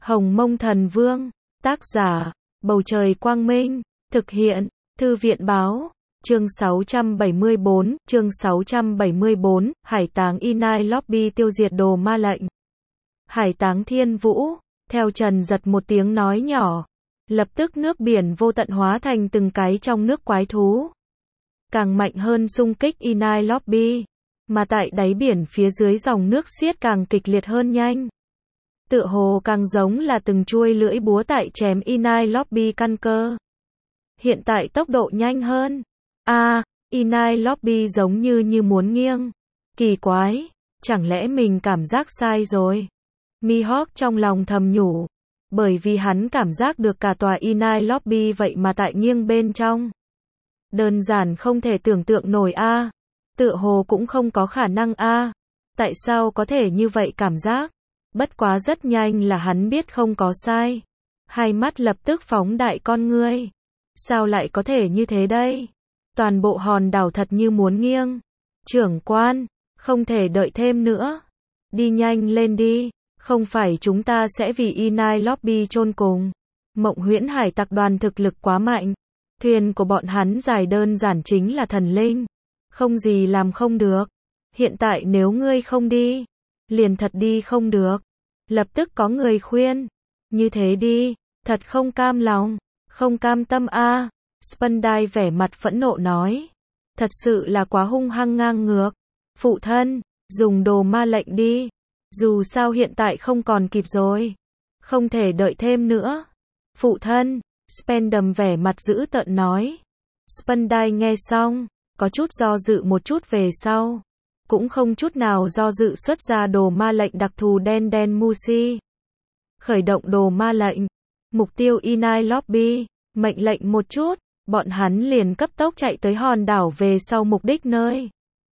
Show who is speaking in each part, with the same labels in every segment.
Speaker 1: Hồng Mông Thần Vương, tác giả, Bầu Trời Quang Minh, thực hiện, Thư viện Báo, chương 674, Hải Táng Inai Lobby tiêu diệt đồ ma lệnh. Hải Táng Thiên Vũ, theo Trần Giật một tiếng nói nhỏ, lập tức nước biển vô tận hóa thành từng cái trong nước quái thú. Càng mạnh hơn xung kích Inai Lobby, mà tại đáy biển phía dưới dòng nước xiết càng kịch liệt hơn nhanh. Tựa hồ càng giống là từng chuôi lưỡi búa tại chém Inai Lobby căn cơ. Hiện tại tốc độ nhanh hơn. Inai Lobby giống như muốn nghiêng. Kỳ quái, chẳng lẽ mình cảm giác sai rồi? Mihawk trong lòng thầm nhủ. Bởi vì hắn cảm giác được cả tòa Inai Lobby vậy mà tại nghiêng bên trong. Đơn giản không thể tưởng tượng nổi Tựa hồ cũng không có khả năng Tại sao có thể như vậy cảm giác? Bất quá rất nhanh là hắn biết không có sai. Hai mắt lập tức phóng đại con ngươi. Sao lại có thể như thế đây? Toàn bộ hòn đảo thật như muốn nghiêng. Trưởng quan, không thể đợi thêm nữa. Đi nhanh lên đi, không phải chúng ta sẽ vì Inai Lobby chôn cùng. Mộng Huyễn Hải Tặc đoàn thực lực quá mạnh. Thuyền của bọn hắn dài đơn giản chính là thần linh. Không gì làm không được. Hiện tại nếu ngươi không đi, liền thật đi không được. Lập tức có người khuyên. Như thế đi, thật không cam lòng, không cam tâm Spandai vẻ mặt phẫn nộ nói. Thật sự là quá hung hăng ngang ngược. Phụ thân, dùng đồ ma lệnh đi. Dù sao hiện tại không còn kịp rồi. Không thể đợi thêm nữa. Phụ thân, Spandam vẻ mặt dữ tợn nói. Spandai nghe xong, có chút do dự một chút về sau. Cũng không chút nào do dự xuất ra đồ ma lệnh đặc thù đen đen Musi. Khởi động đồ ma lệnh. Mục tiêu Inai Lobby. Mệnh lệnh một chút, bọn hắn liền cấp tốc chạy tới hòn đảo về sau mục đích nơi.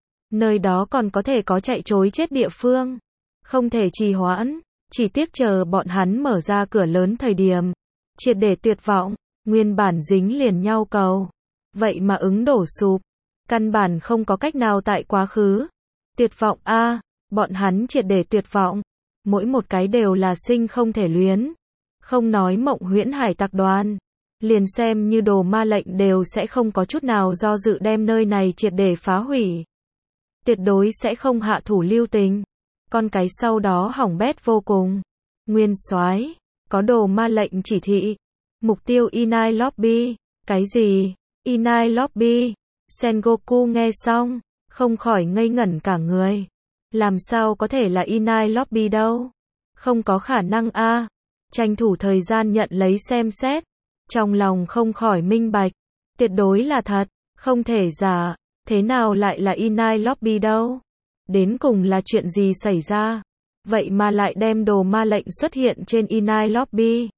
Speaker 1: Nơi đó còn có thể có chạy trối chết địa phương. Không thể trì hoãn. Chỉ tiếc chờ bọn hắn mở ra cửa lớn thời điểm. Triệt để tuyệt vọng. Nguyên bản dính liền nhau cầu. Vậy mà ứng đổ sụp. Căn bản không có cách nào tại quá khứ. Tuyệt vọng bọn hắn triệt để tuyệt vọng. Mỗi một cái đều là sinh không thể luyến. Không nói Mộng Huyễn Hải Tặc đoàn. Liền xem như đồ ma lệnh đều sẽ không có chút nào do dự đem nơi này triệt để phá hủy. Tuyệt đối sẽ không hạ thủ lưu tình. Con cái sau đó hỏng bét vô cùng. Nguyên soái, có đồ ma lệnh chỉ thị. Mục tiêu Inai Lobby. Cái gì? Inai Lobby. Sengoku nghe xong, không khỏi ngây ngẩn cả người. Làm sao có thể là Inai Lobby đâu? Không có khả năng Tranh thủ thời gian nhận lấy xem xét. Trong lòng không khỏi minh bạch. Tuyệt đối là thật, không thể giả. Thế nào lại là Inai Lobby đâu? Đến cùng là chuyện gì xảy ra? Vậy mà lại đem đồ ma lệnh xuất hiện trên Inai Lobby.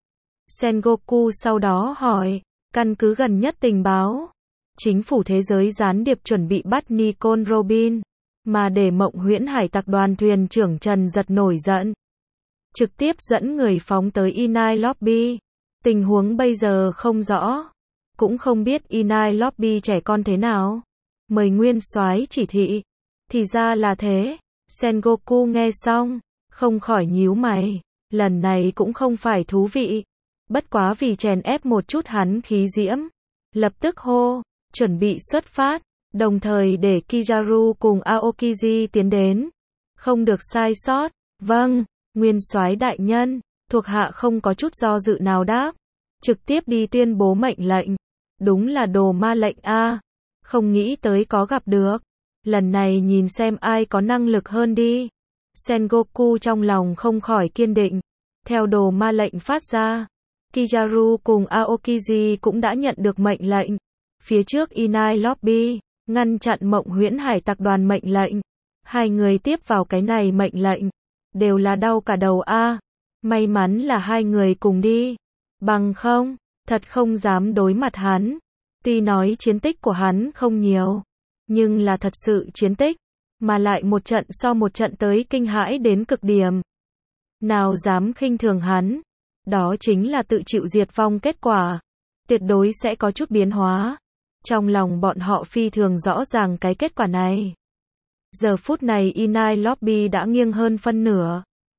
Speaker 1: Sengoku sau đó hỏi, căn cứ gần nhất tình báo. Chính phủ thế giới gián điệp chuẩn bị bắt Nicole Robin, mà để Mộng Huyễn Hải Tặc đoàn thuyền trưởng Trần Giật nổi giận. Trực tiếp dẫn người phóng tới Inai Lobby. Tình huống bây giờ không rõ. Cũng không biết Inai Lobby trẻ con thế nào. Mời nguyên soái chỉ thị. Thì ra là thế. Sengoku nghe xong, không khỏi nhíu mày. Lần này cũng không phải thú vị. Bất quá vì chèn ép một chút hắn khí diễm. Lập tức hô, chuẩn bị xuất phát. Đồng thời để Kizaru cùng Aokiji tiến đến. Không được sai sót. Vâng, nguyên soái đại nhân. Thuộc hạ không có chút do dự nào đáp. Trực tiếp đi tuyên bố mệnh lệnh. Đúng là đồ ma lệnh Không nghĩ tới có gặp được. Lần này nhìn xem ai có năng lực hơn đi. Sengoku trong lòng không khỏi kiên định. Theo đồ ma lệnh phát ra, Kizaru cùng Aokiji cũng đã nhận được mệnh lệnh. Phía trước Inai Lobby, ngăn chặn Mộng Huyễn Hải Tặc đoàn mệnh lệnh. Hai người tiếp vào cái này mệnh lệnh. Đều là đau cả đầu May mắn là hai người cùng đi. Bằng không, thật không dám đối mặt hắn. Tuy nói chiến tích của hắn không nhiều, nhưng là thật sự chiến tích. Mà lại một trận so một trận tới kinh hãi đến cực điểm. Nào dám khinh thường hắn. Đó chính là tự chịu diệt vong kết quả. Tuyệt đối sẽ có chút biến hóa. Trong lòng bọn họ phi thường rõ ràng cái kết quả này. Giờ phút này Inai Lobby đã nghiêng hơn phân nửa.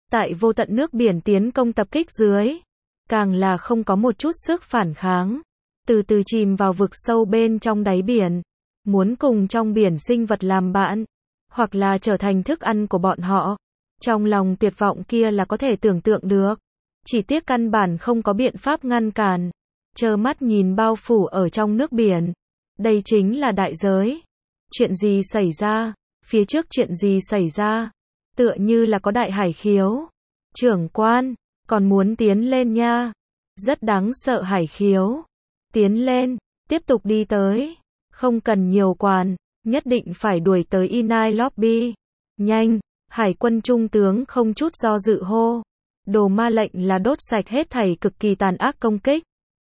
Speaker 1: Tại vô tận nước biển tiến công tập kích dưới, càng là không có một chút sức phản kháng, từ từ chìm vào vực sâu bên trong đáy biển, muốn cùng trong biển sinh vật làm bạn, hoặc là trở thành thức ăn của bọn họ. Trong lòng tuyệt vọng kia là có thể tưởng tượng được, chỉ tiếc căn bản không có biện pháp ngăn cản, trơ mắt nhìn bao phủ ở trong nước biển. Đây chính là đại giới. Chuyện gì xảy ra? Phía trước chuyện gì xảy ra? Tựa như là có đại hải khiếu. Trưởng quan, còn muốn tiến lên nha. Rất đáng sợ hải khiếu. Tiến lên, tiếp tục đi tới. Không cần nhiều quản, nhất định phải đuổi tới Inai Lobby. Nhanh, hải quân trung tướng không chút do dự hô. Đồ ma lệnh là đốt sạch hết thảy cực kỳ tàn ác công kích.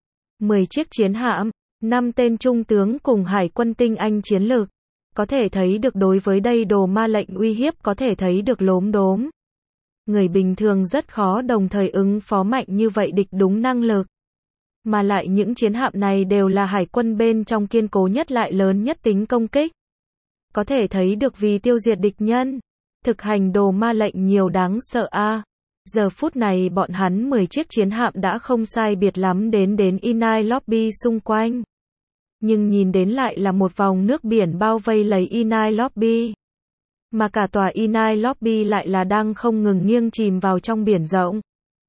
Speaker 1: 10 chiếc chiến hạm, 5 tên trung tướng cùng hải quân tinh anh chiến lược. Có thể thấy được đối với đây đồ ma lệnh uy hiếp có thể thấy được lốm đốm. Người bình thường rất khó đồng thời ứng phó mạnh như vậy địch đúng năng lực. Mà lại những chiến hạm này đều là hải quân bên trong kiên cố nhất lại lớn nhất tính công kích. Có thể thấy được vì tiêu diệt địch nhân, thực hành đồ ma lệnh nhiều đáng sợ a. Giờ phút này bọn hắn 10 chiếc chiến hạm đã không sai biệt lắm đến Inai Lobby xung quanh. Nhưng nhìn đến lại là một vòng nước biển bao vây lấy Inai Lobby. Mà cả tòa Inai Lobby lại là đang không ngừng nghiêng chìm vào trong biển rộng.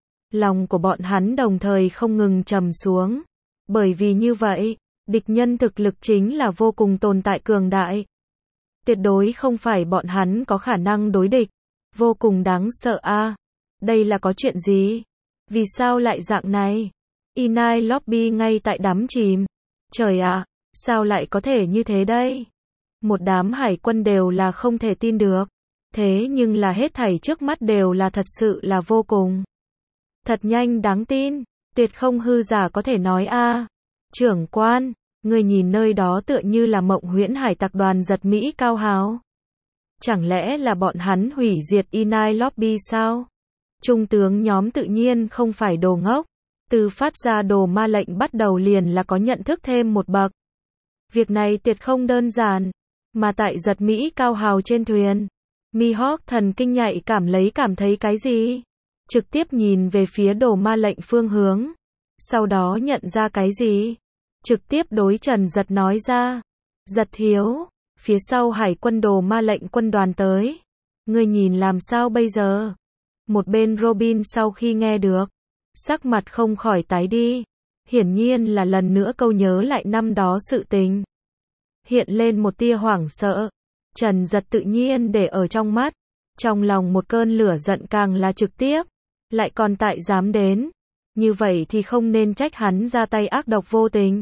Speaker 1: Lòng của bọn hắn đồng thời không ngừng trầm xuống. Bởi vì như vậy, địch nhân thực lực chính là vô cùng tồn tại cường đại. Tuyệt đối không phải bọn hắn có khả năng đối địch. Vô cùng đáng sợ a. Đây là có chuyện gì? Vì sao lại dạng này? Inai Lobby ngay tại đắm chìm. Trời ạ, sao lại có thể như thế đây? Một đám hải quân đều là không thể tin được. Thế nhưng là hết thảy trước mắt đều là thật sự là vô cùng. Thật nhanh đáng tin, tuyệt không hư giả có thể nói a. Trưởng quan, người nhìn nơi đó tựa như là Mộng Huyễn Hải Tặc đoàn giật Mỹ cao háo. Chẳng lẽ là bọn hắn hủy diệt Inai Lobby sao? Trung tướng nhóm tự nhiên không phải đồ ngốc. Từ phát ra đồ ma lệnh bắt đầu liền là có nhận thức thêm một bậc. Việc này tuyệt không đơn giản. Mà tại giật Mỹ cao hào trên thuyền, Mihawk thần kinh nhạy cảm thấy cái gì? Trực tiếp nhìn về phía đồ ma lệnh phương hướng. Sau đó nhận ra cái gì? Trực tiếp đối Trần Giật nói ra. Giật thiếu, phía sau hải quân đồ ma lệnh quân đoàn tới. Ngươi nhìn làm sao bây giờ? Một bên Robin sau khi nghe được, sắc mặt không khỏi tái đi. Hiển nhiên là lần nữa câu nhớ lại năm đó sự tình. Hiện lên một tia hoảng sợ. Trần Giật tự nhiên để ở trong mắt. Trong lòng một cơn lửa giận càng là trực tiếp. Lại còn tại dám đến. Như vậy thì không nên trách hắn ra tay ác độc vô tình.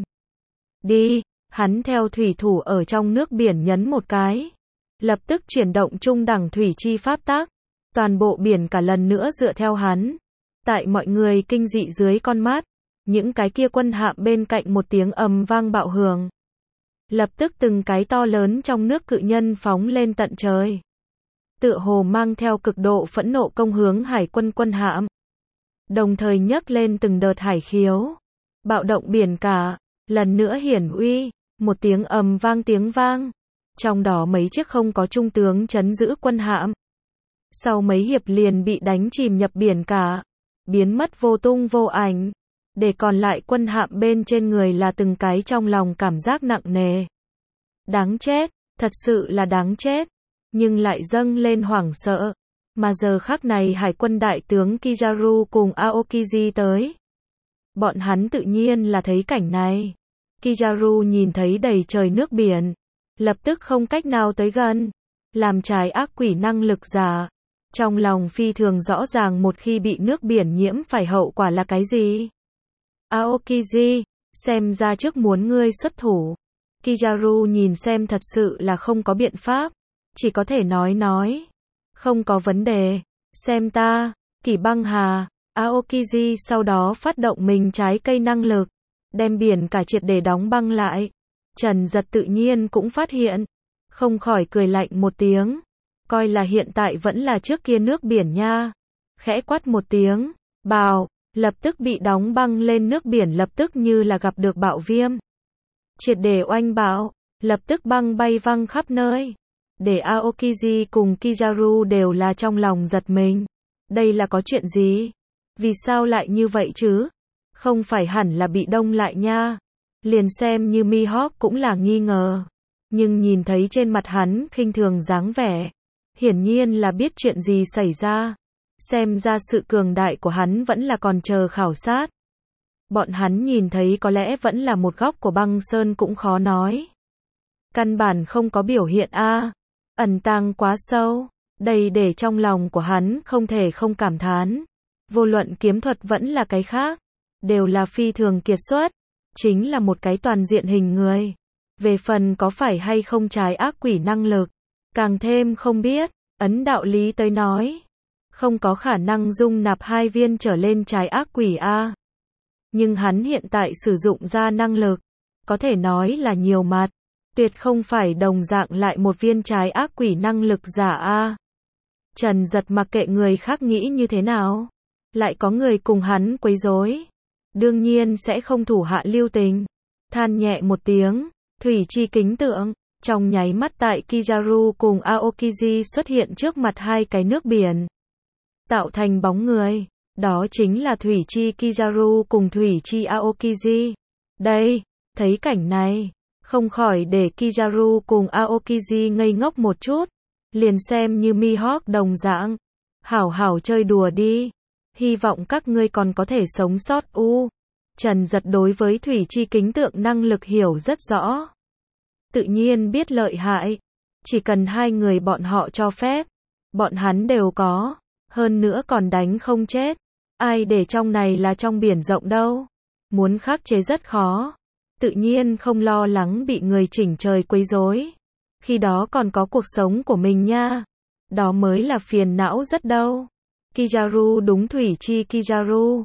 Speaker 1: Đi, hắn theo thủy thủ ở trong nước biển nhấn một cái. Lập tức chuyển động trung đẳng thủy chi pháp tác. Toàn bộ biển cả lần nữa dựa theo hắn. Tại mọi người kinh dị dưới con mắt, những cái kia quân hạm bên cạnh một tiếng ầm vang bạo hưởng. Lập tức từng cái to lớn trong nước cự nhân phóng lên tận trời. Tựa hồ mang theo cực độ phẫn nộ công hướng hải quân quân hạm. Đồng thời nhấc lên từng đợt hải khiếu. Bạo động biển cả, lần nữa hiển uy, một tiếng ầm vang tiếng vang. Trong đó mấy chiếc không có trung tướng trấn giữ quân hạm. Sau mấy hiệp liền bị đánh chìm nhập biển cả, biến mất vô tung vô ảnh. Để còn lại quân hạm bên trên người là từng cái trong lòng cảm giác nặng nề. Đáng chết, thật sự là đáng chết. Nhưng lại dâng lên hoảng sợ. Mà giờ khắc này hải quân đại tướng Kizaru cùng Aokiji tới. Bọn hắn tự nhiên là thấy cảnh này. Kizaru nhìn thấy đầy trời nước biển. Lập tức không cách nào tới gần. Làm trái ác quỷ năng lực giả. Trong lòng phi thường rõ ràng một khi bị nước biển nhiễm phải hậu quả là cái gì. Aokiji, xem ra trước muốn ngươi xuất thủ. Kizaru nhìn xem thật sự là không có biện pháp. Chỉ có thể nói. Không có vấn đề. Xem ta, Kỷ Băng Hà. Aokiji sau đó phát động mình trái cây năng lực. Đem biển cả triệt để đóng băng lại. Trần Giật tự nhiên cũng phát hiện. Không khỏi cười lạnh một tiếng. Coi là hiện tại vẫn là trước kia nước biển nha. Khẽ quát một tiếng. Bào. Lập tức bị đóng băng lên nước biển lập tức như là gặp được bạo viêm. Triệt để oanh bạo. Lập tức băng bay văng khắp nơi. Để Aokiji cùng Kizaru đều là trong lòng giật mình. Đây là có chuyện gì? Vì sao lại như vậy chứ? Không phải hẳn là bị đông lại nha. Liền xem như Mihawk cũng là nghi ngờ. Nhưng nhìn thấy trên mặt hắn khinh thường dáng vẻ. Hiển nhiên là biết chuyện gì xảy ra. Xem ra sự cường đại của hắn vẫn là còn chờ khảo sát. Bọn hắn nhìn thấy có lẽ vẫn là một góc của băng sơn cũng khó nói. Căn bản không có biểu hiện ẩn tàng quá sâu. Đây để trong lòng của hắn không thể không cảm thán. Vô luận kiếm thuật vẫn là cái khác. Đều là phi thường kiệt xuất. Chính là một cái toàn diện hình người. Về phần có phải hay không trái ác quỷ năng lực. Càng thêm không biết. Ấn đạo lý tới nói. Không có khả năng dung nạp 2 viên trở lên trái ác quỷ Nhưng hắn hiện tại sử dụng ra năng lực. Có thể nói là nhiều mặt. Tuyệt không phải đồng dạng lại một viên trái ác quỷ năng lực giả Trần Giật mặc kệ người khác nghĩ như thế nào. Lại có người cùng hắn quấy rối. Đương nhiên sẽ không thủ hạ lưu tình. Than nhẹ một tiếng. Thủy chi kính tượng. Trong nháy mắt tại Kizaru cùng Aokiji xuất hiện trước mặt 2 cái nước biển. Tạo thành bóng người. Đó chính là Thủy chi Kizaru cùng Thủy chi Aokiji. Đây, thấy cảnh này. Không khỏi để Kizaru cùng Aokiji ngây ngốc một chút. Liền xem như Mihawk đồng dạng. Hảo hảo chơi đùa đi. Hy vọng các ngươi còn có thể sống sót Trần Giật đối với Thủy chi kính tượng năng lực hiểu rất rõ. Tự nhiên biết lợi hại. Chỉ cần 2 người bọn họ cho phép. Bọn hắn đều có. Hơn nữa còn đánh không chết. Ai để trong này là trong biển rộng đâu. Muốn khắc chế rất khó. Tự nhiên không lo lắng bị người chỉnh trời quấy rối. Khi đó còn có cuộc sống của mình nha. Đó mới là phiền não rất đâu. Kizaru đúng Thủy chi Kizaru.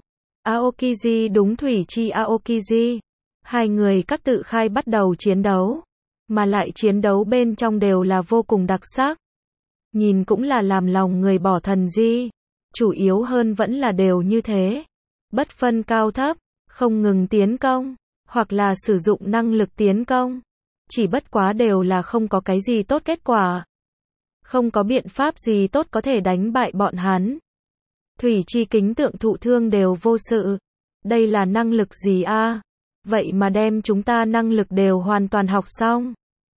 Speaker 1: Aokiji đúng Thủy chi Aokiji. 2 người các tự khai bắt đầu chiến đấu. Mà lại chiến đấu bên trong đều là vô cùng đặc sắc. Nhìn cũng là làm lòng người bỏ thần di. Chủ yếu hơn vẫn là đều như thế. Bất phân cao thấp, không ngừng tiến công, hoặc là sử dụng năng lực tiến công. Chỉ bất quá đều là không có cái gì tốt kết quả. Không có biện pháp gì tốt có thể đánh bại bọn hắn. Thủy chi kính tượng thụ thương đều vô sự. Đây là năng lực gì Vậy mà đem chúng ta năng lực đều hoàn toàn học xong.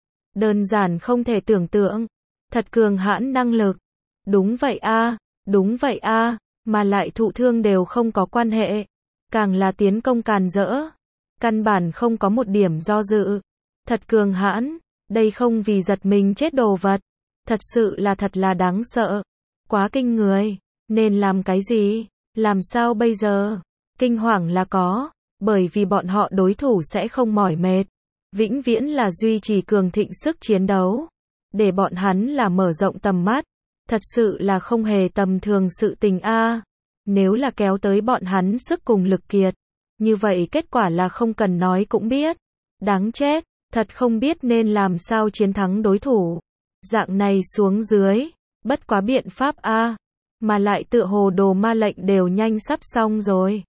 Speaker 1: Đơn giản không thể tưởng tượng. Thật cường hãn năng lực. Đúng vậy đúng vậy mà lại thụ thương đều không có quan hệ. Càng là tiến công càn rỡ. Căn bản không có một điểm do dự. Thật cường hãn, đây không vì giật mình chết đồ vật. Thật sự là thật là đáng sợ. Quá kinh người, nên làm cái gì? Làm sao bây giờ? Kinh hoàng là có, bởi vì bọn họ đối thủ sẽ không mỏi mệt. Vĩnh viễn là duy trì cường thịnh sức chiến đấu. Để bọn hắn là mở rộng tầm mắt. Thật sự là không hề tầm thường sự tình Nếu là kéo tới bọn hắn sức cùng lực kiệt. Như vậy kết quả là không cần nói cũng biết. Đáng chết, thật không biết nên làm sao chiến thắng đối thủ. Dạng này xuống dưới, bất quá biện pháp mà lại tựa hồ đồ ma lệnh đều nhanh sắp xong rồi.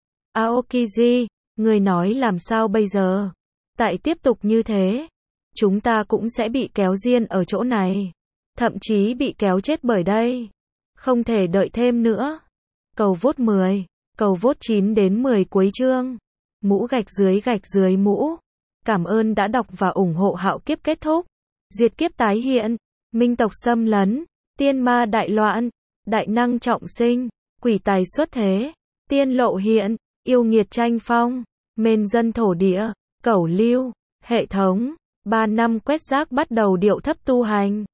Speaker 1: Aokiji, người nói làm sao bây giờ? Tại tiếp tục như thế, chúng ta cũng sẽ bị kéo riêng ở chỗ này. Thậm chí bị kéo chết bởi đây. Không thể đợi thêm nữa. Cầu vote 10, cầu vote 9 đến 10 cuối chương. Mũ gạch dưới mũ. Cảm ơn đã đọc và ủng hộ Hạo Kiếp kết thúc. Diệt kiếp tái hiện. Minh tộc xâm lấn. Tiên ma đại loạn. Đại năng trọng sinh. Quỷ tài xuất thế. Tiên lộ hiện. Yêu nghiệt tranh phong. Mên dân thổ địa. Cẩu lưu. Hệ thống. 3 năm quét rác bắt đầu điệu thấp tu hành.